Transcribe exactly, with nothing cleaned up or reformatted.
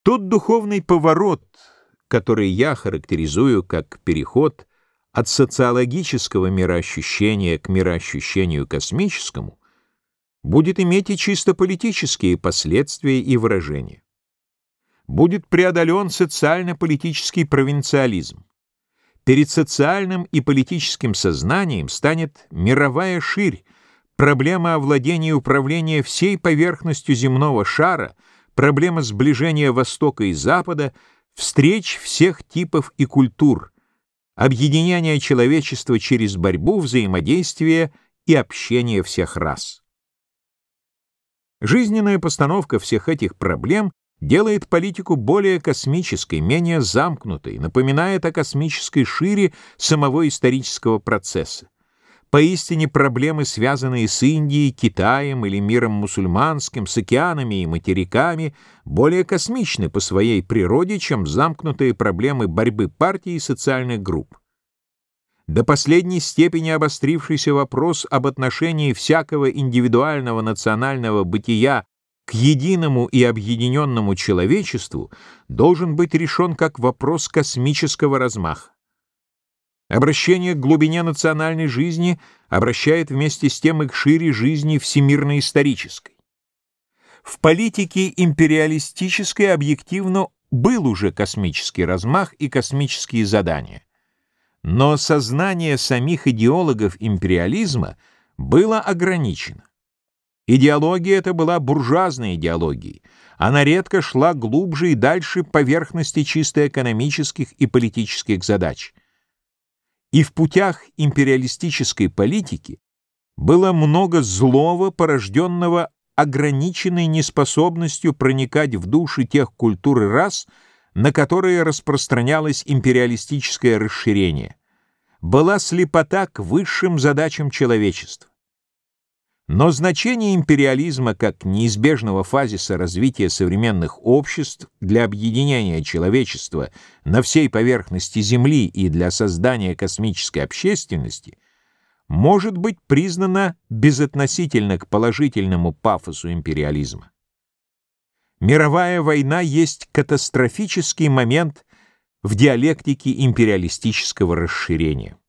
Тот духовный поворот, который я характеризую как переход от социологического мироощущения к мироощущению космическому, будет иметь и чисто политические последствия и выражения. Будет преодолен социально-политический провинциализм. Перед социальным и политическим сознанием станет мировая ширь, проблема овладения и управления всей поверхностью земного шара, проблема сближения Востока и Запада, встреч всех типов и культур, объединения человечества через борьбу, взаимодействие и общение всех рас. Жизненная постановка всех этих проблем делает политику более космической, менее замкнутой, напоминает о космической шире самого исторического процесса. Поистине проблемы, связанные с Индией, Китаем или миром мусульманским, с океанами и материками, более космичны по своей природе, чем замкнутые проблемы борьбы партий и социальных групп. До последней степени обострившийся вопрос об отношении всякого индивидуального национального бытия к единому и объединенному человечеству должен быть решен как вопрос космического размаха. Обращение к глубине национальной жизни обращает вместе с тем и к шире жизни всемирно-исторической. В политике империалистической объективно был уже космический размах и космические задания. Но сознание самих идеологов империализма было ограничено. Идеология эта была буржуазной идеологией. Она редко шла глубже и дальше поверхности чисто экономических и политических задач. И в путях империалистической политики было много злого, порожденного ограниченной неспособностью проникать в души тех культур и рас, на которые распространялось империалистическое расширение. Была слепота к высшим задачам человечества. Но значение империализма как неизбежного фазиса развития современных обществ для объединения человечества на всей поверхности Земли и для создания космической общественности может быть признано безотносительно к положительному пафосу империализма. Мировая война есть катастрофический момент в диалектике империалистического расширения.